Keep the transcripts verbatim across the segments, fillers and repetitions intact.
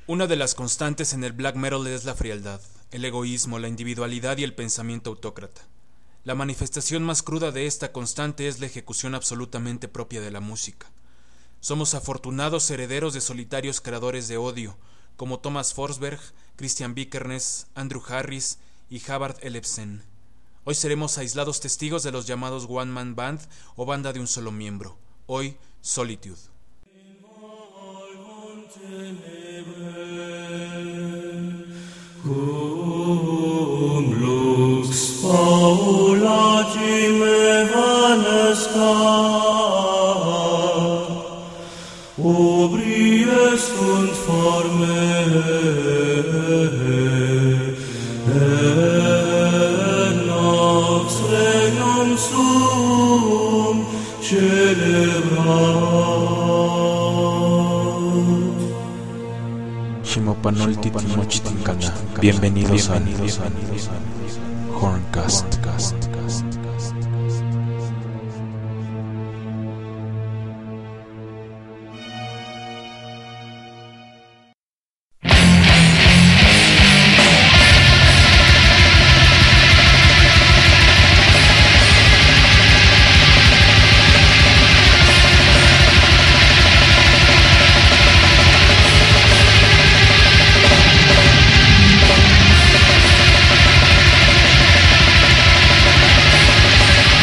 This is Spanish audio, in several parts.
Una de las constantes en el black metal es la frialdad, el egoísmo, la individualidad y el pensamiento autócrata. La manifestación más cruda de esta constante es la ejecución absolutamente propia de la música. Somos afortunados herederos de solitarios creadores de odio, como Thomas Forsberg, Christian Vikernes, Andrew Harris y Havard Ellefsen. Hoy seremos aislados testigos de los llamados One Man Band o banda de un solo miembro. Hoy, Solitude. Cum lux paulagime vanescat, obries sunt forme, et nox regnum suum celebrat. Shimopanoltitimochitincana. Bienvenidos a Horncast. Thank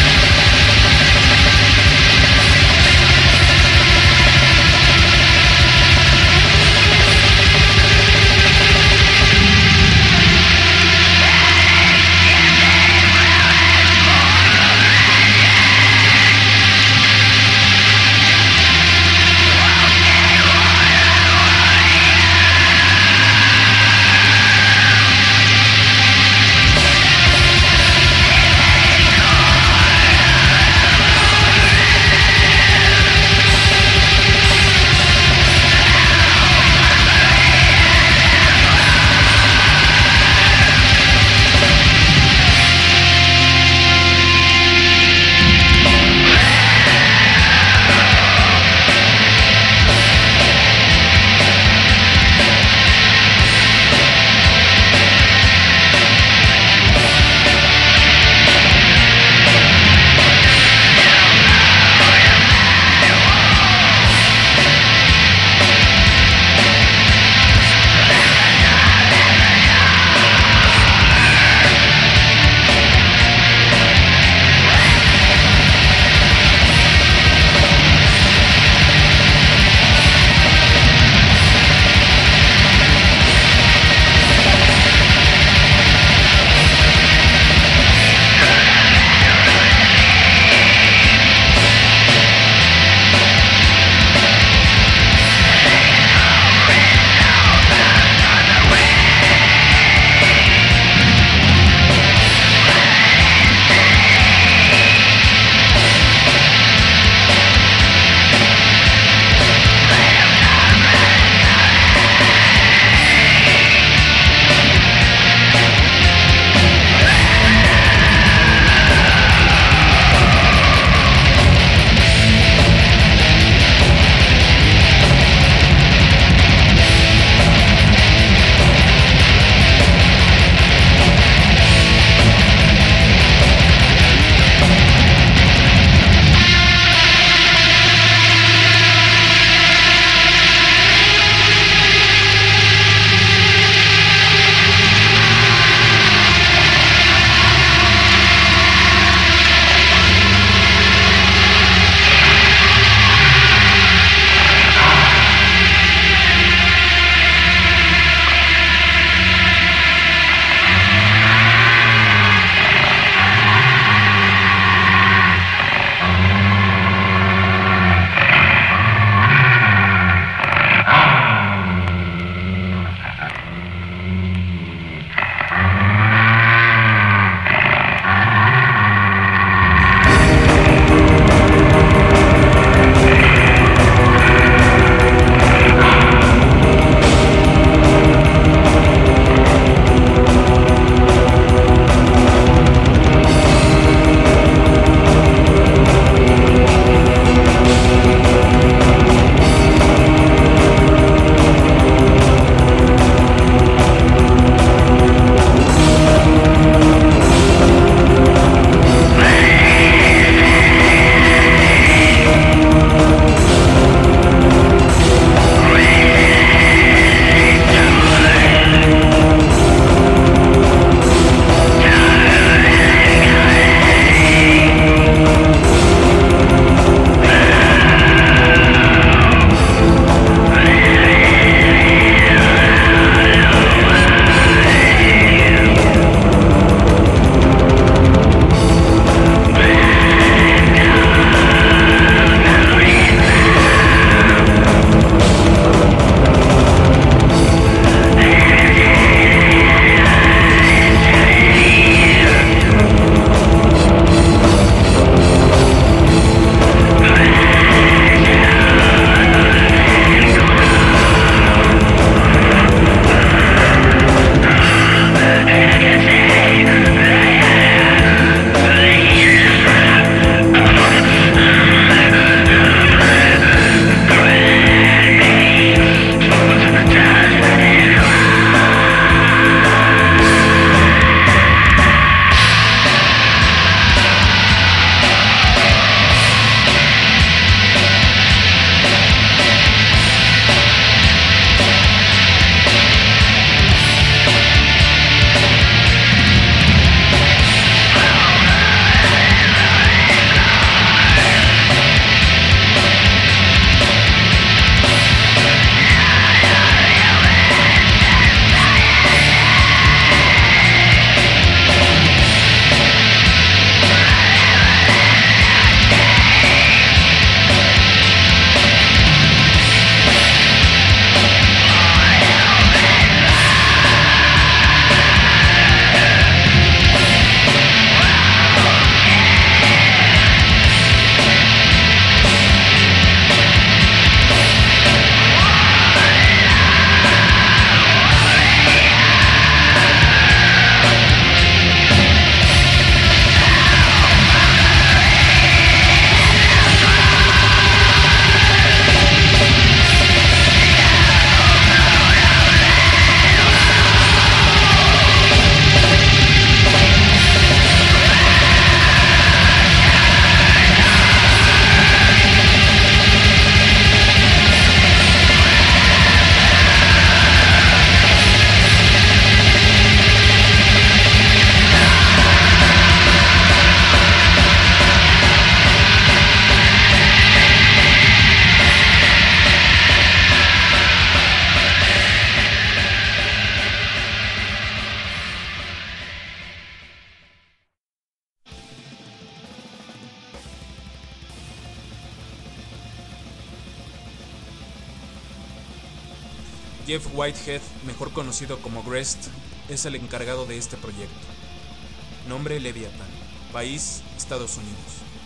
Jeff Whitehead, mejor conocido como Grest, es el encargado de este proyecto. Nombre: Leviathan. País: Estados Unidos.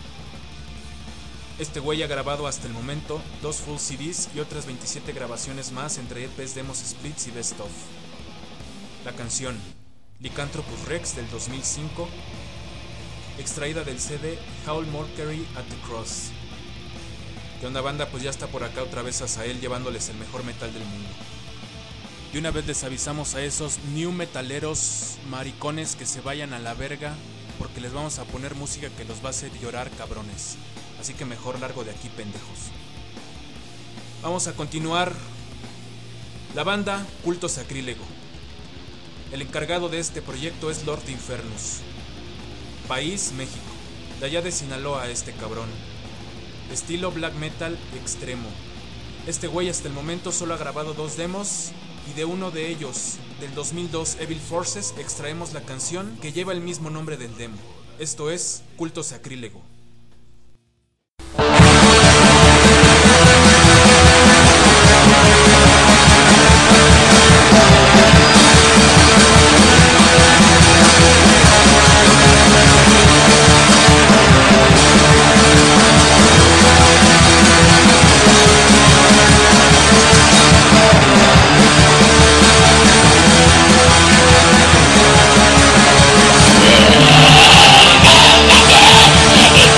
Este güey ha grabado hasta el momento dos full C Ds y otras veintisiete grabaciones más entre E Ps, demos, splits y best of. La canción Lycanthropus Rex del dos mil cinco, extraída del C D Howl Mercury at the Cross. ¿Qué onda, banda? Pues ya está por acá otra vez Azael llevándoles el mejor metal del mundo. De una vez les avisamos a esos new metaleros maricones que se vayan a la verga, porque les vamos a poner música que los va a hacer llorar, cabrones. Así que mejor largo de aquí, pendejos. Vamos a continuar. La banda Culto Sacrílego. El encargado de este proyecto es Lord Infernus. País: México. De allá de Sinaloa este cabrón. Estilo black metal extremo. Este güey hasta el momento solo ha grabado dos demos, y de uno de ellos, del dos mil dos, Evil Forces, extraemos la canción que lleva el mismo nombre del demo. Esto es Culto Sacrílego. Yeah.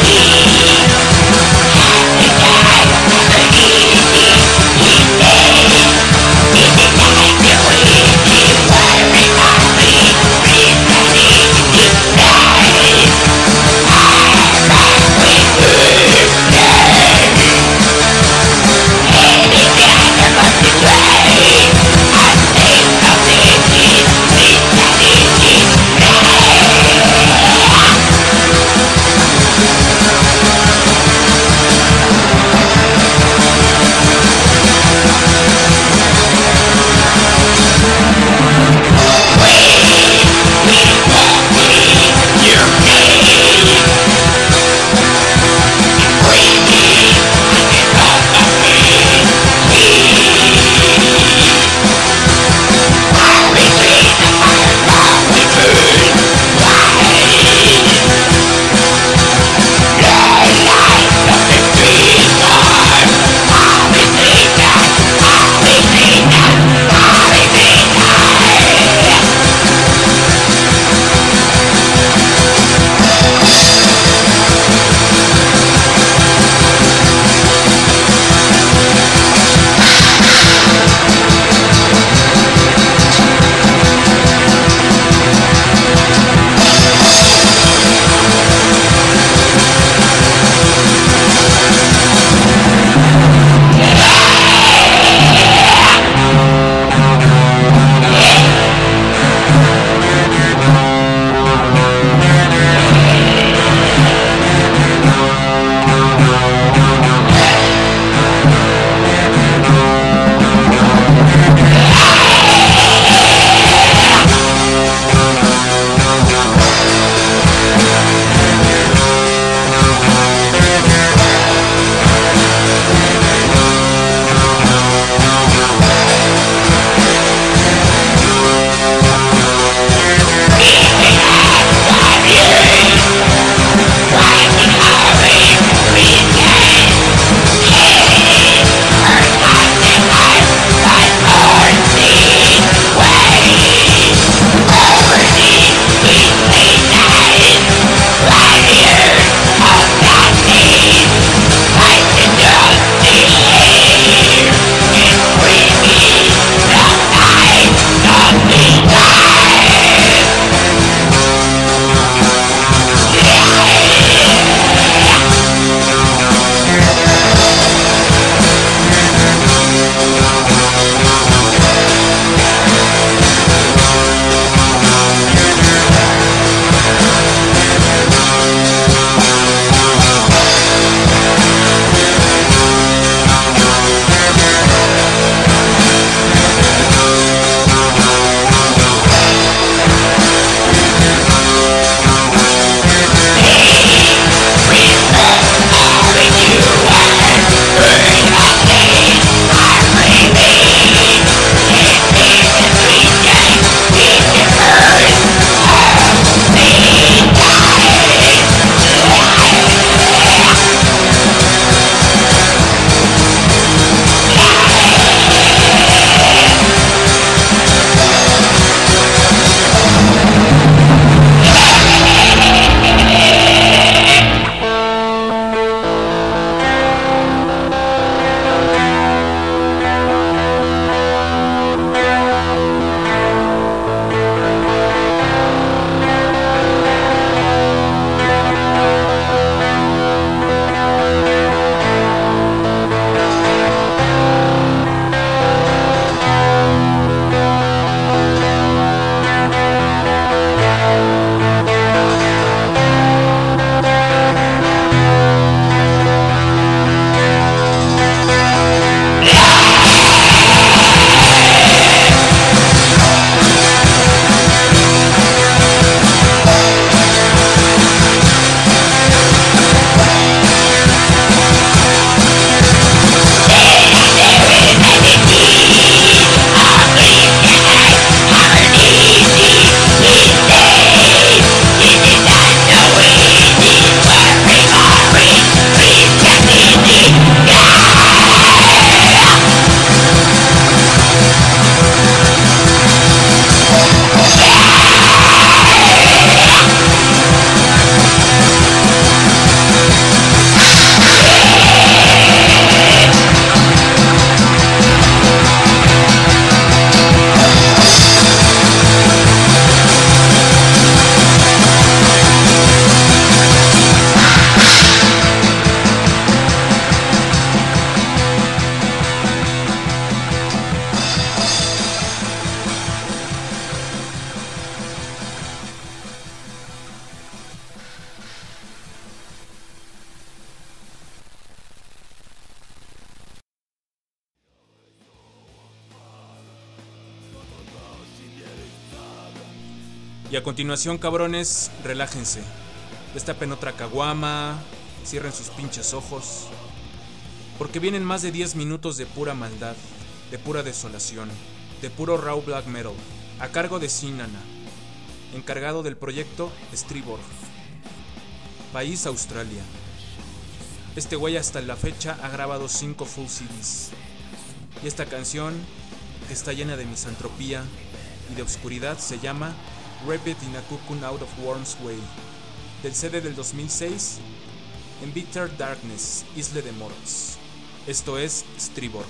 Y a continuación, cabrones, relájense. Destapen otra caguama, cierren sus pinches ojos, porque vienen más de diez minutos de pura maldad, de pura desolación, de puro raw black metal, a cargo de Sinana, encargado del proyecto Striborg. País Australia. Este güey hasta la fecha ha grabado cinco full C Ds. Y esta canción, que está llena de misantropía y de oscuridad, se llama Rapid in a Cocoon Out of Worm's Way, del C D del dos mil seis, en Bitter Darkness, Isle de Moros. Esto es Striborg.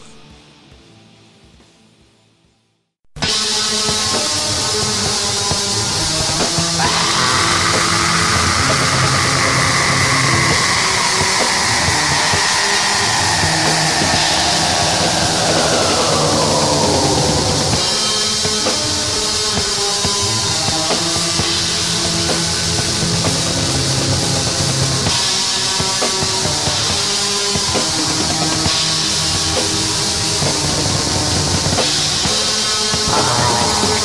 Ah.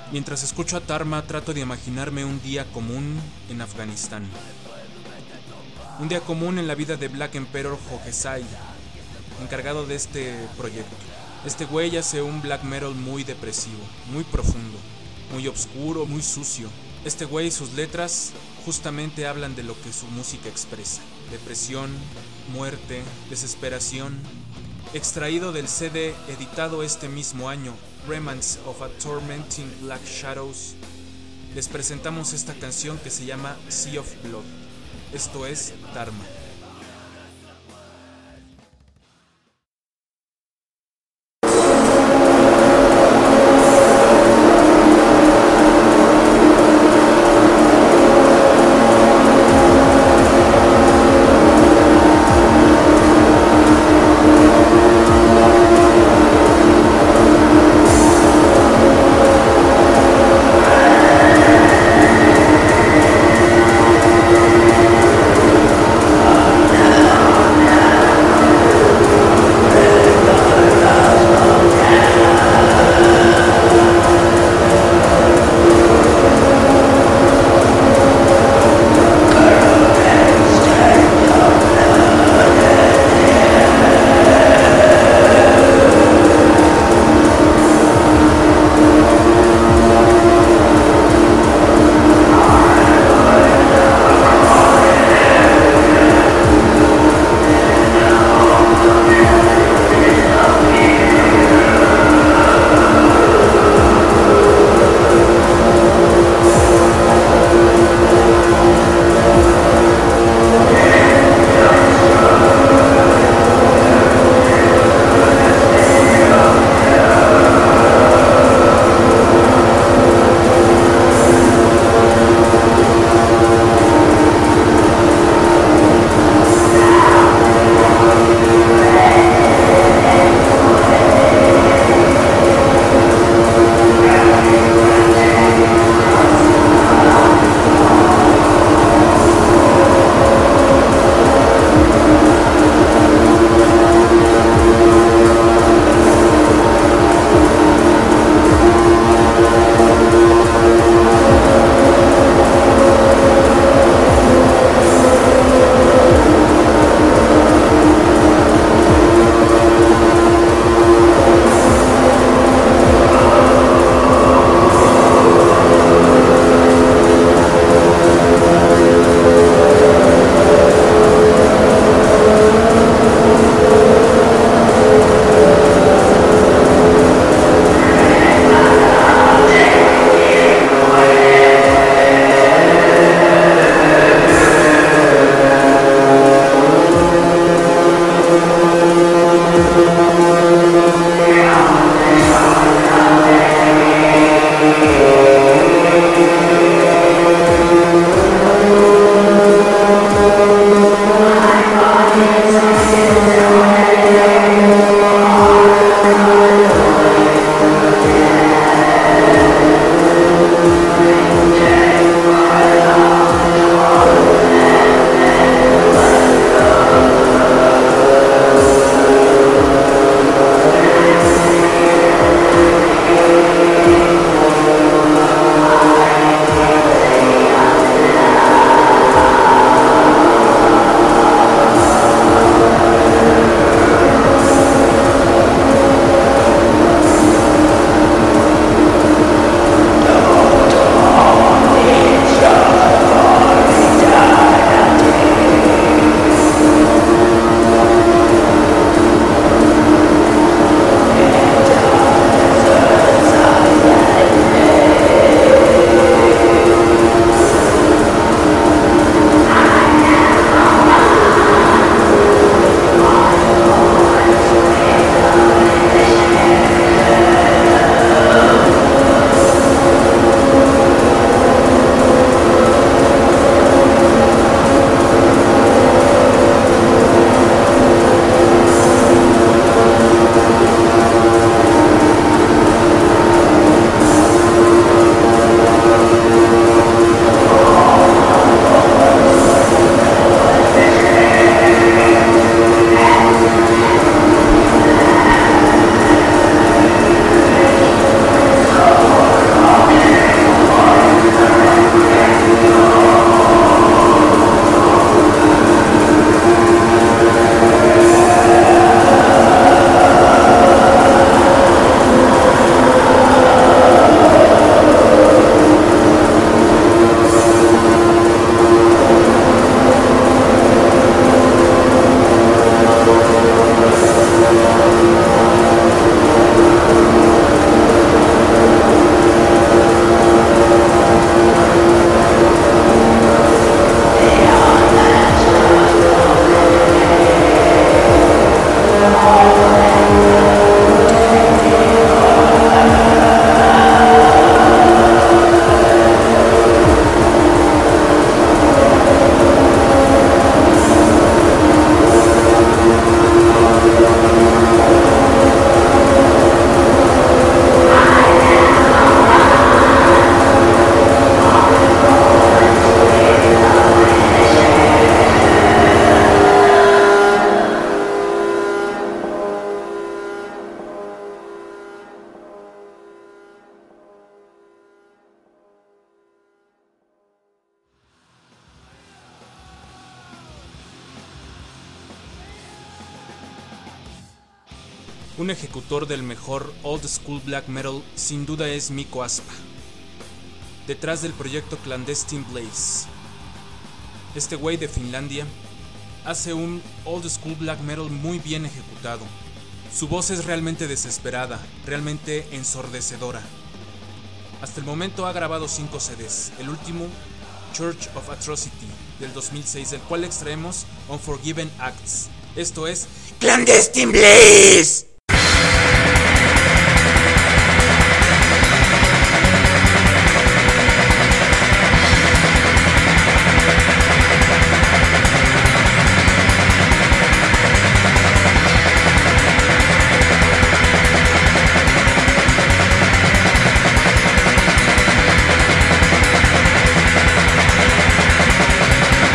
Mientras escucho a Dharma, trato de imaginarme un día común en Afganistán. Un día común en la vida de Black Emperor Hokusai, encargado de este proyecto. Este güey hace un black metal muy depresivo, muy profundo, muy oscuro, muy sucio. Este güey y sus letras justamente hablan de lo que su música expresa. Depresión, muerte, desesperación. Extraído del C D editado este mismo año, Remnants of a Tormenting Black Shadows, les presentamos esta canción que se llama Sea of Blood. Esto es Dharma. Ah Un ejecutor del mejor old school black metal sin duda es Mikko Aspa, detrás del proyecto Clandestine Blaze. Este güey de Finlandia hace un old school black metal muy bien ejecutado. Su voz es realmente desesperada, realmente ensordecedora. Hasta el momento ha grabado cinco C Ds, el último Church of Atrocity del dos mil seis, del cual extraemos Unforgiven Acts. Esto es Clandestine Blaze.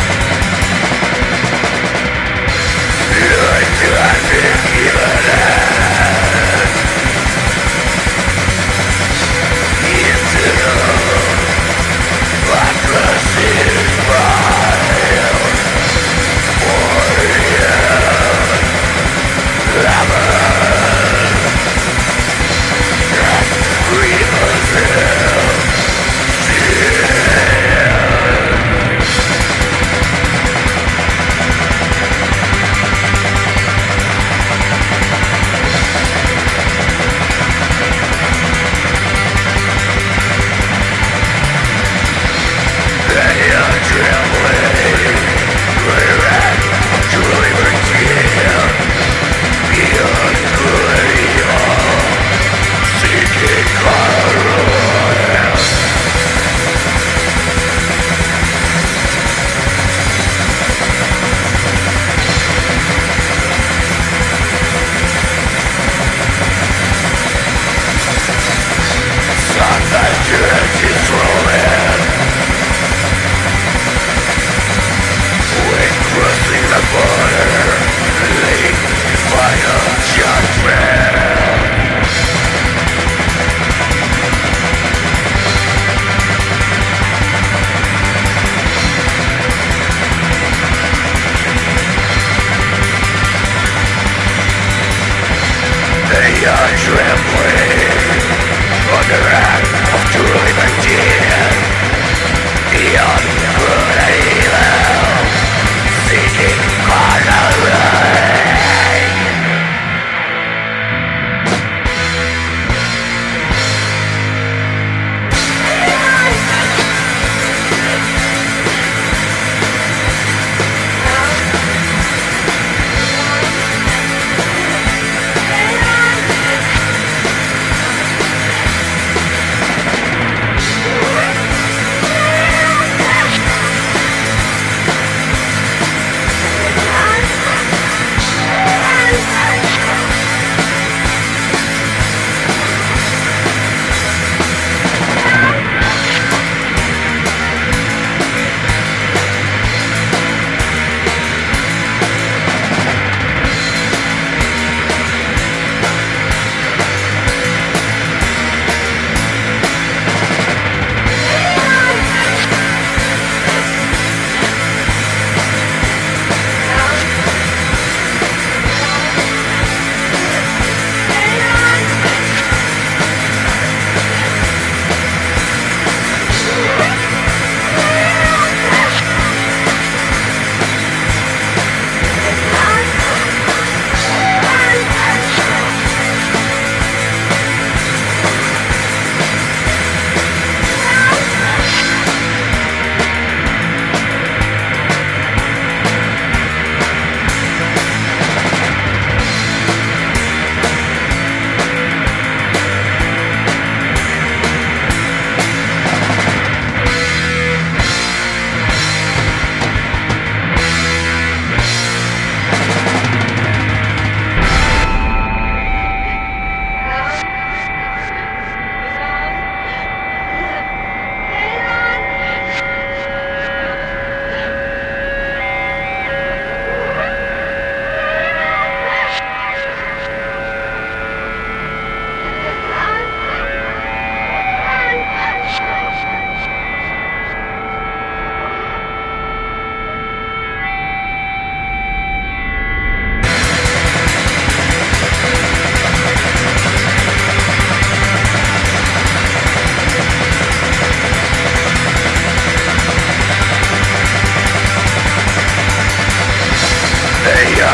Given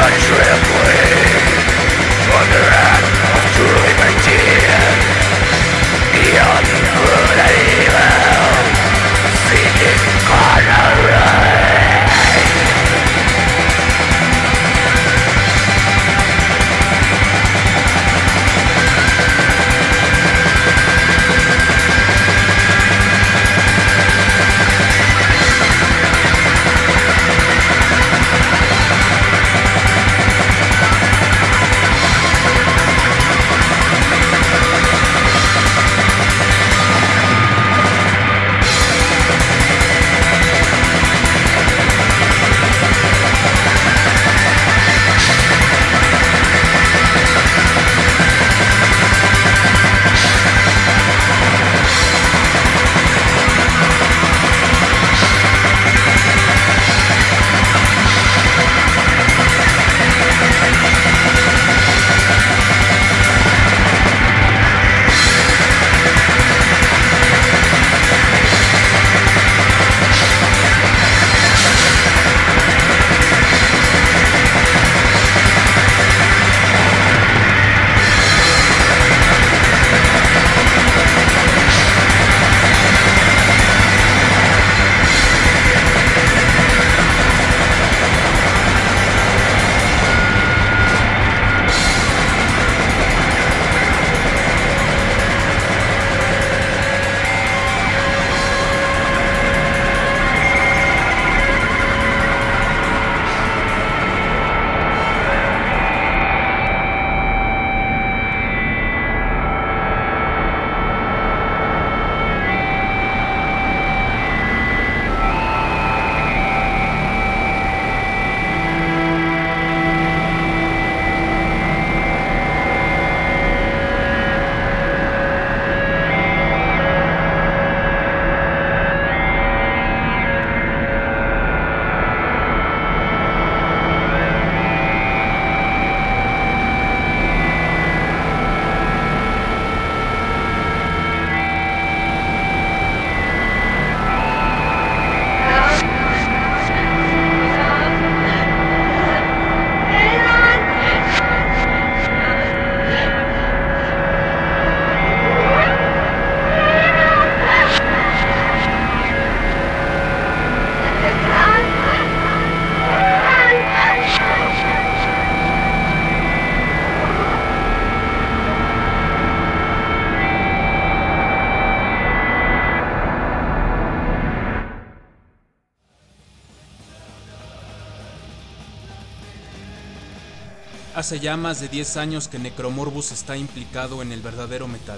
Hace ya más de diez años que Necromorbus está implicado en el verdadero metal.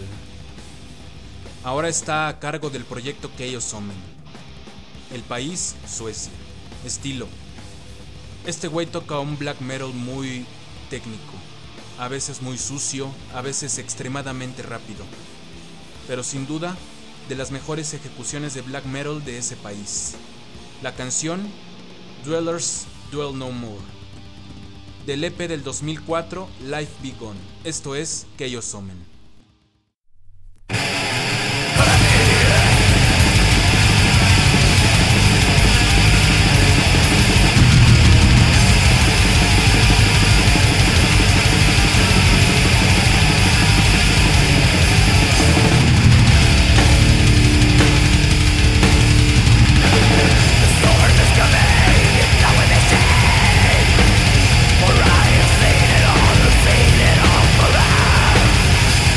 Ahora está a cargo del proyecto Chaos Omen. El país, Suecia. Estilo. Este güey toca un black metal muy técnico, a veces muy sucio, a veces extremadamente rápido, pero sin duda de las mejores ejecuciones de black metal de ese país. La canción Dwellers Dwell No More, del E P del dos mil cuatro, Life Be Gone. Esto es Chaos Omen. For I have seen it all, seen it all for us.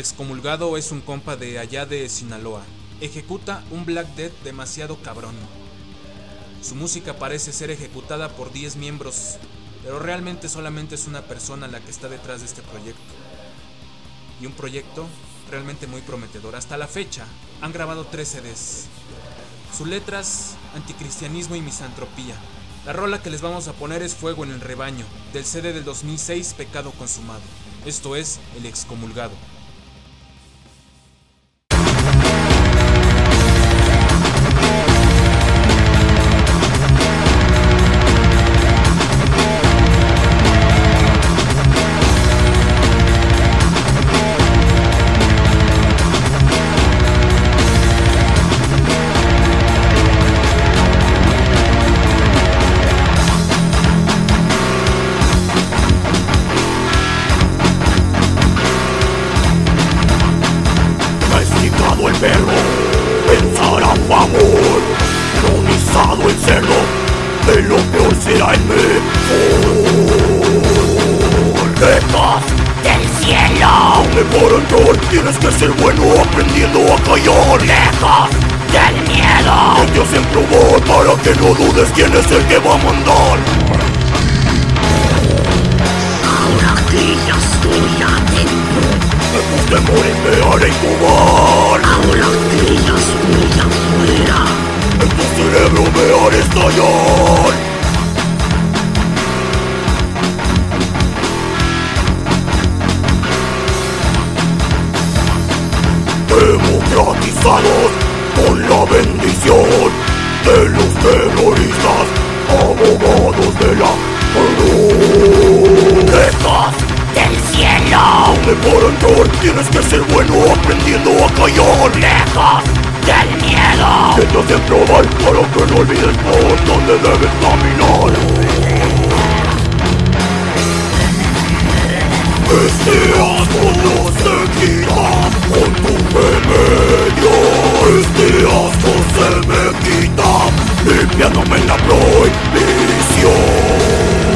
excomulgado es un compa de allá de Sinaloa. Ejecuta un Black Death demasiado cabrón. Su música parece ser ejecutada por diez miembros, pero realmente solamente es una persona la que está detrás de este proyecto. Y un proyecto realmente muy prometedor. Hasta la fecha han grabado tres C Ds. Sus letras, anticristianismo y misantropía. La rola que les vamos a poner es Fuego en el Rebaño, del C D del dos mil seis, Pecado Consumado. Esto es El Excomulgado. Pensar a favor, ironizado el cerdo, de lo peor será el mejor. Dejas del cielo, donde para entrar tienes que ser bueno aprendiendo a callar. Dejas del miedo, que te hacen probar para que no dudes quién es el que va a mandar. Ahora que ya estoy adentro, tus temores me haré incubar. Ahora que ya estoy afuera, en tu cerebro me haré estallar. Democratizados con la bendición de los terroristas, abogados de la cruz. Dejas del cielo, donde para entrar tienes que ser bueno aprendiendo a callar. Lejos del miedo, que te hacen probar para que no olvides por dónde debes caminar. Este asco no se quita con tu remedio. Este asco se me quita limpiándome la prohibición.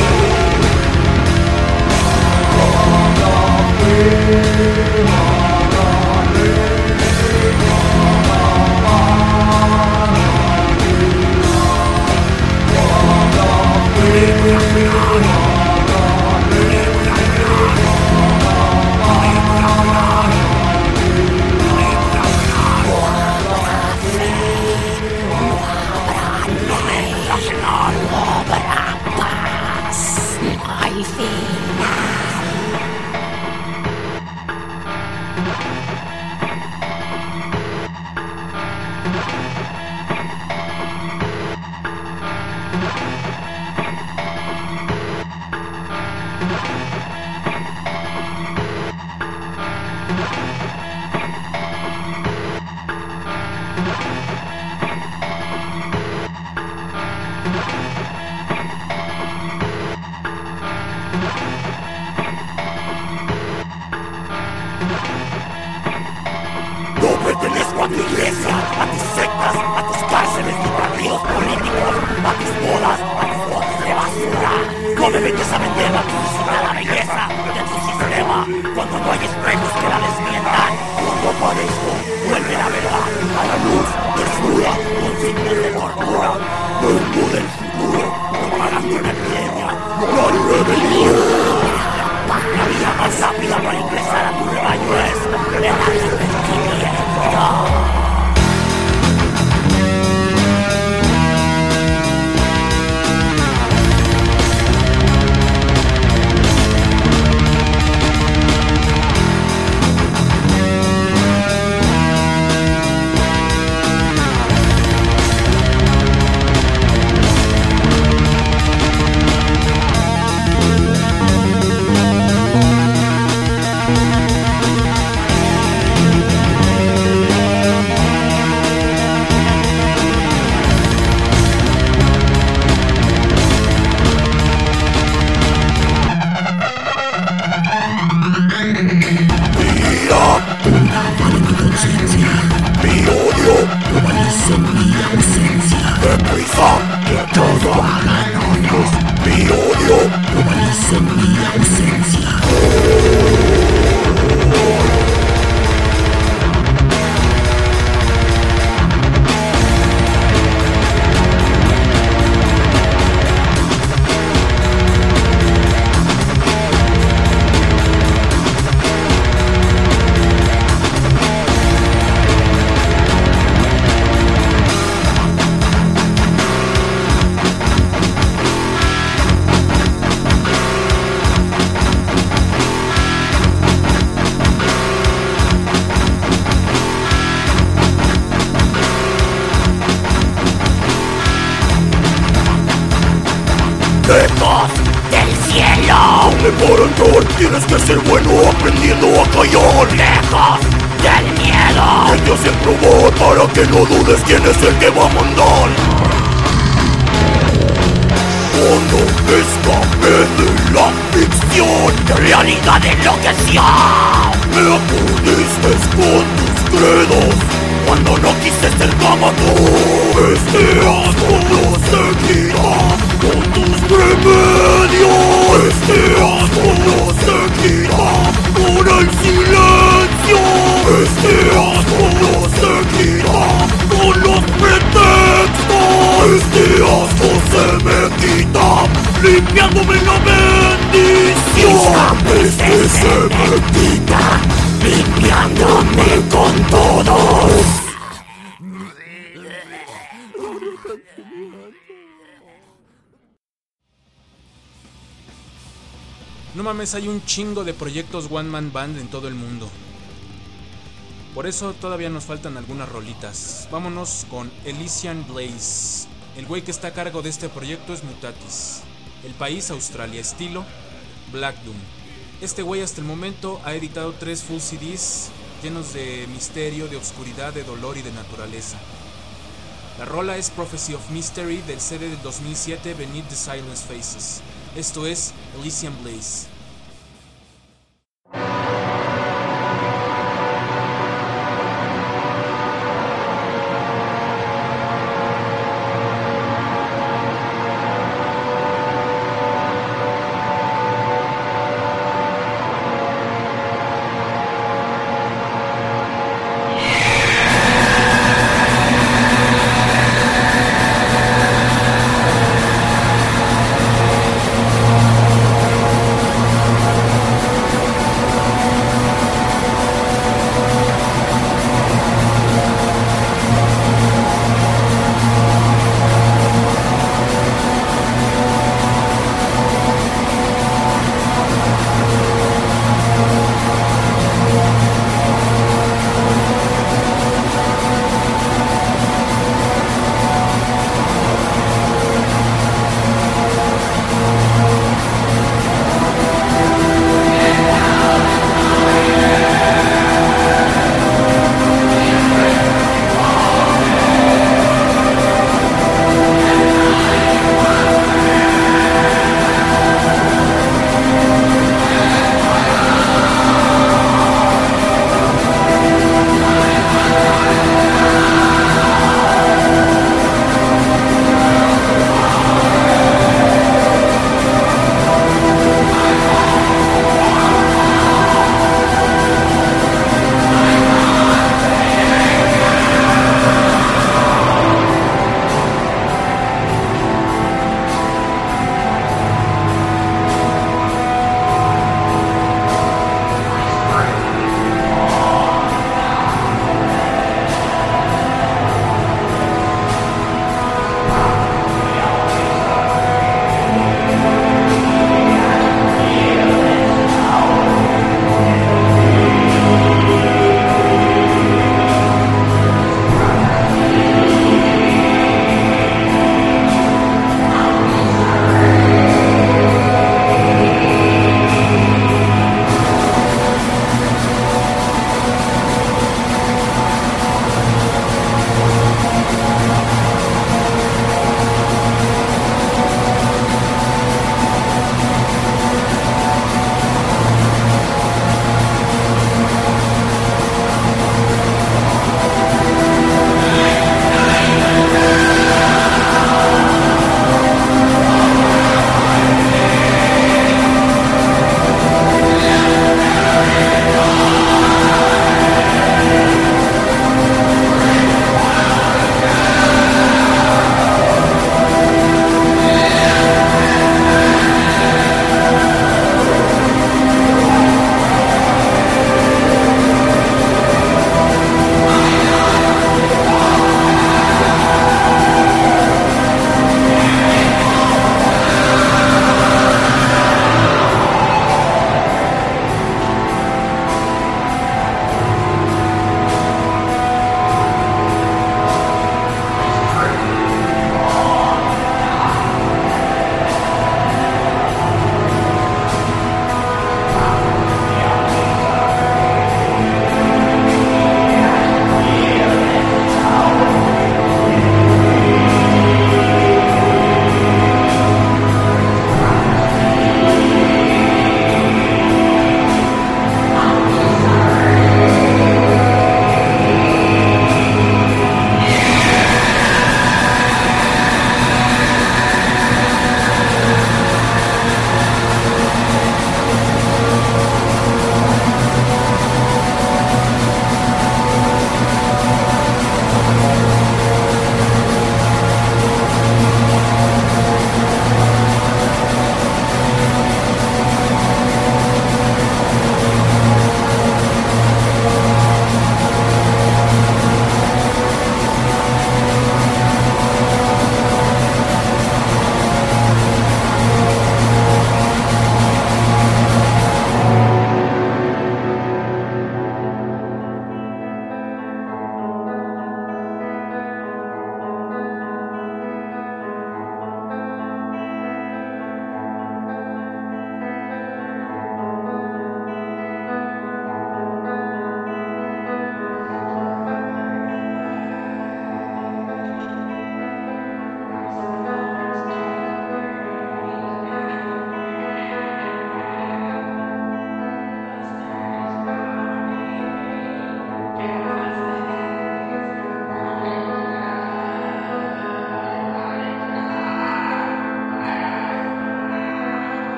No pertenezco a tu iglesia, a tus sectas, a tus cárceles y partidos políticos, a tus bodas, a tus botes de basura. No me vengas a vender la publicidad, la belleza de tu sistema, cuando no hay espejos que la desmientan. Cuando aparezco, vuelve la verdad a la luz, desnuda, con signos de tortura. Vengo del futuro, propagando una epidemia, la rebelión. La vía más rápida para ingresar a tu rebaño es el arrepentimiento. Prepárate para entrar, tienes que ser bueno aprendiendo a callar. Lejos del miedo que te hacen probar, para que no dudes quién es el que va a mandar. Cuando escapé de la ficción, realidad enloqueció. Me acudiste con tus credos cuando no quise ser como tú. Este asco no se quita con tus remedios. Este asco no se quita con el silencio. Este asco no se quita con los pretextos. Este asco se me quita limpiándome la bendición. Este se me quita limpiándome con todos. No mames, hay un chingo de proyectos One Man Band en todo el mundo. Por eso todavía nos faltan algunas rolitas. Vámonos con Elysian Blaze. El güey que está a cargo de este proyecto es Mutatis. El país, Australia. Estilo, Black Doom. Este güey hasta el momento ha editado tres full C Ds llenos de misterio, de oscuridad, de dolor y de naturaleza. La rola es Prophecy of Mystery del C D del dos mil siete, Beneath the Silence Faces. Esto es Elysian Blaze.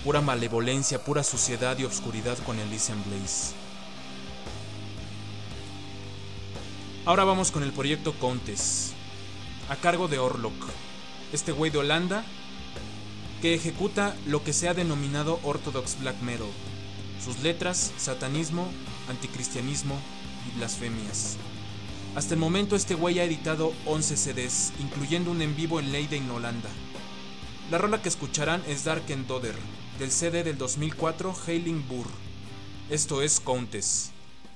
pura malevolencia, pura suciedad y obscuridad con Elysian Blaze. Ahora vamos con el proyecto Countess, a cargo de Orlok, este güey de Holanda que ejecuta lo que se ha denominado Orthodox Black Metal. Sus letras, satanismo, anticristianismo y blasfemias. Hasta el momento este güey ha editado once C Ds, incluyendo un en vivo en Leiden, Holanda. La rola que escucharán es Dark and Dodder, del C D del dos mil cuatro, Hailing Burr. Esto es Countess.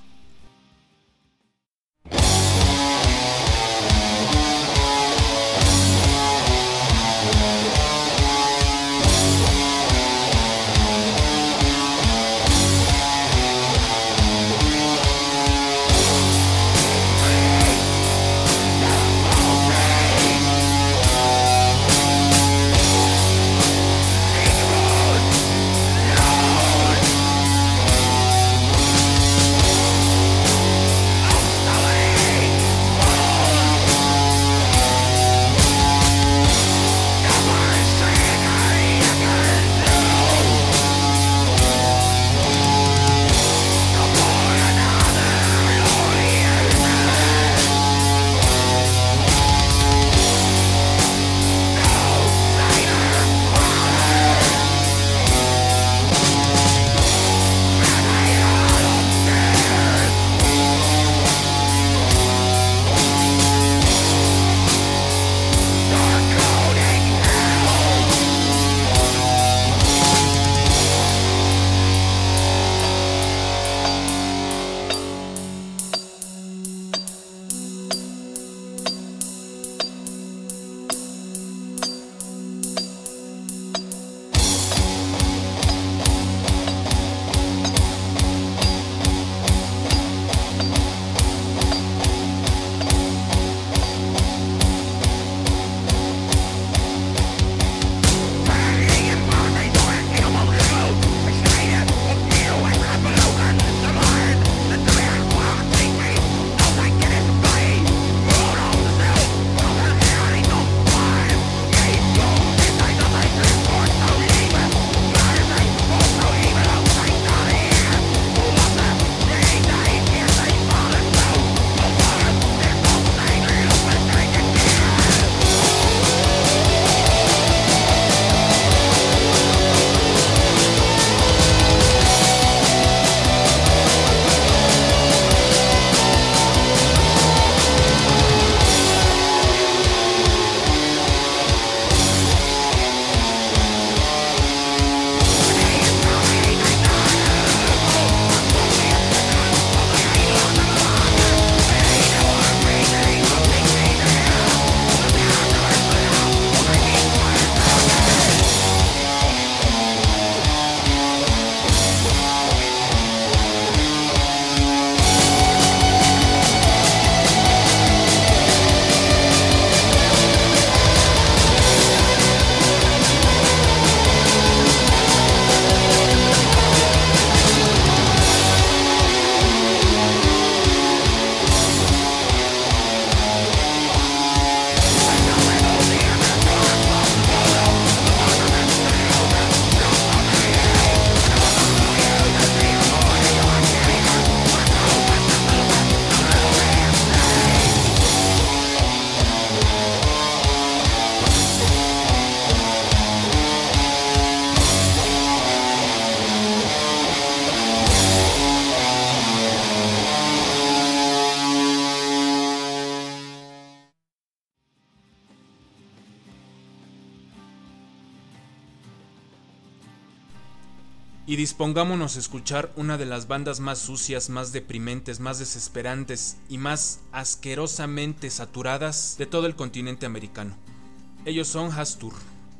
y dispongámonos a escuchar una de las bandas más sucias, más deprimentes, más desesperantes y más asquerosamente saturadas de todo el continente americano. Ellos son Hastur.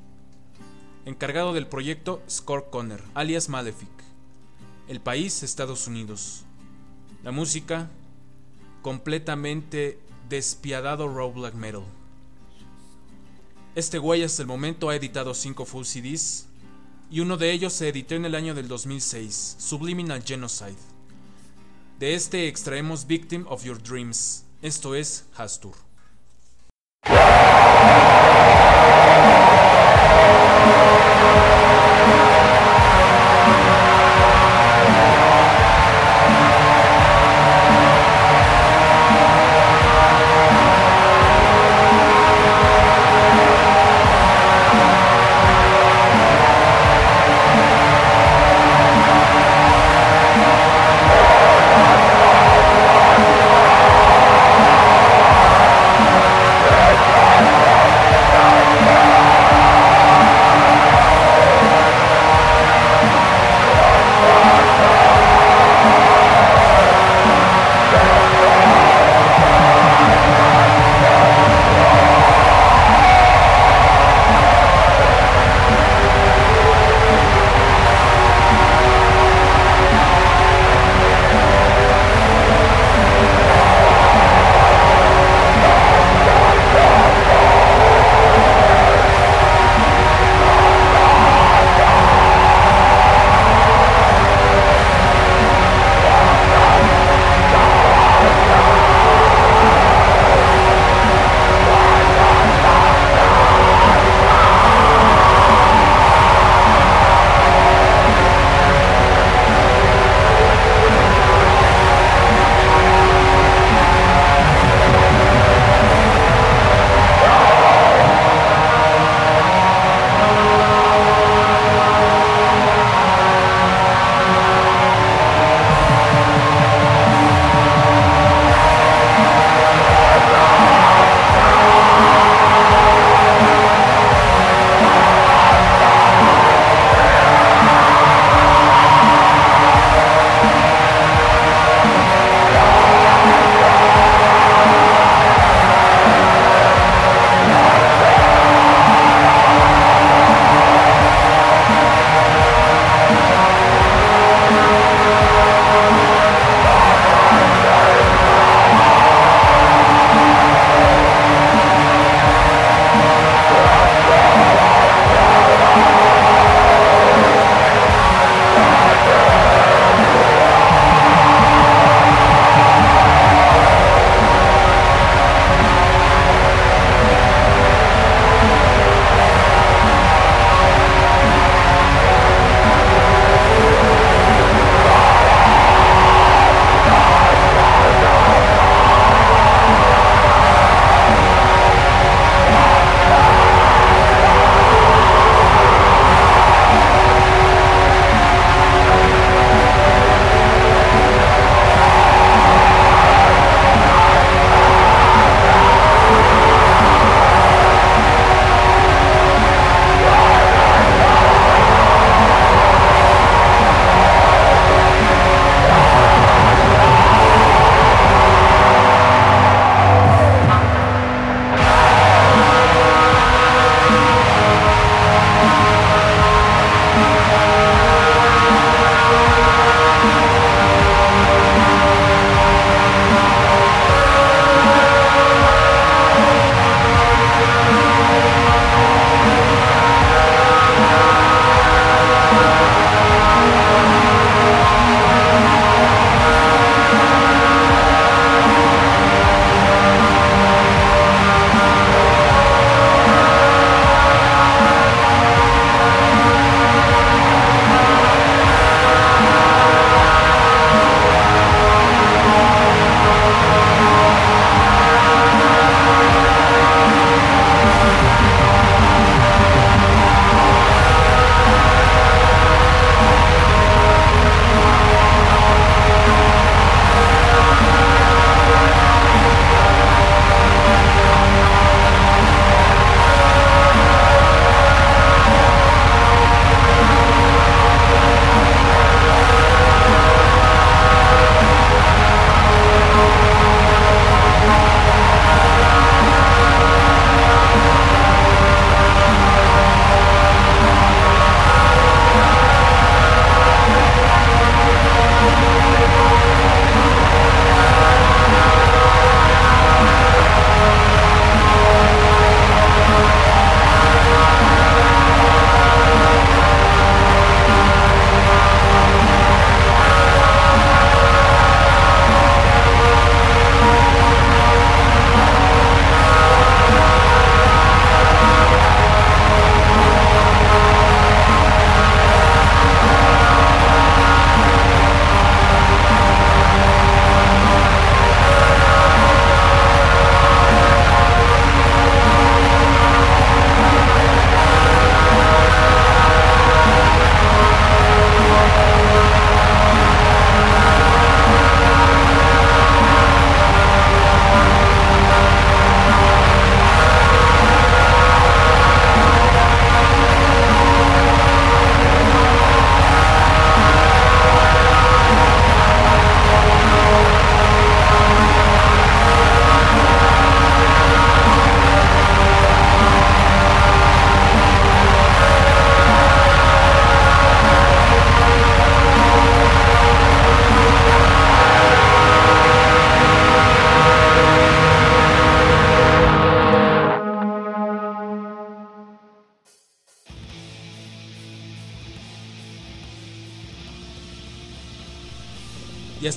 Encargado del proyecto, Score Conner, alias Malefic. El país, Estados Unidos. La música, completamente despiadado raw black metal. Este güey hasta el momento ha editado cinco full C Ds y uno de ellos se editó en el año del dos mil seis, Subliminal Genocide. De este extraemos Victim of Your Dreams. Esto es Hastur.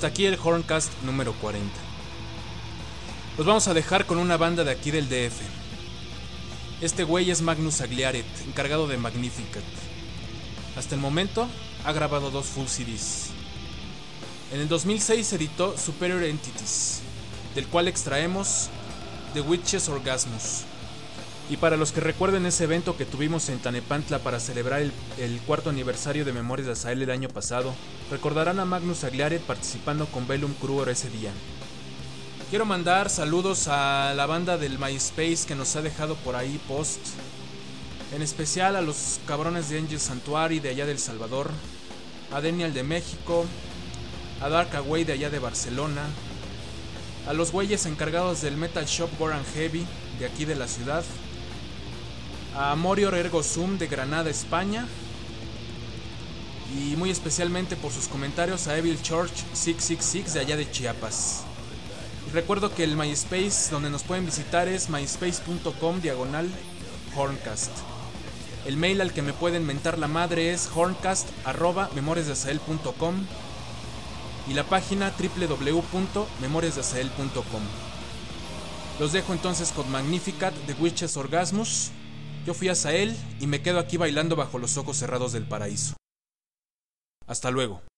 hasta aquí el Horncast número cuarenta. Los vamos a dejar con una banda de aquí del D F. Este güey es Magnus Agliaret, encargado de Magnificat. Hasta el momento ha grabado dos full C Ds. En el dos mil seis editó Superior Entities, del cual extraemos The Witch's Orgasmus. Y para los que recuerden ese evento que tuvimos en Tlanepantla para celebrar el, el cuarto aniversario de Memorias de Azael el año pasado, recordarán a Magnus Agliaret participando con Velum Cruor ese día. Quiero mandar saludos a la banda del MySpace que nos ha dejado por ahí post, en especial a los cabrones de Angel Sanctuary de allá del Salvador, a Daniel de México, a Dark Away de allá de Barcelona, a los güeyes encargados del Metal Shop Gore and Heavy de aquí de la ciudad, a Morior Ergo Sum de Granada, España, y muy especialmente por sus comentarios a Evil Church seiscientos sesenta y seis de allá de Chiapas. Y recuerdo que el MySpace donde nos pueden visitar es myspace.com diagonal Horncast. El mail al que me pueden mentar la madre es horncast arroba memoriasdeazael punto com y la página doble u doble u doble u punto memorias de azael punto com. Los dejo entonces con Magnificat de Witch's Orgasmus. Yo fui a Azael y me quedo aquí bailando bajo los ojos cerrados del paraíso. Hasta luego.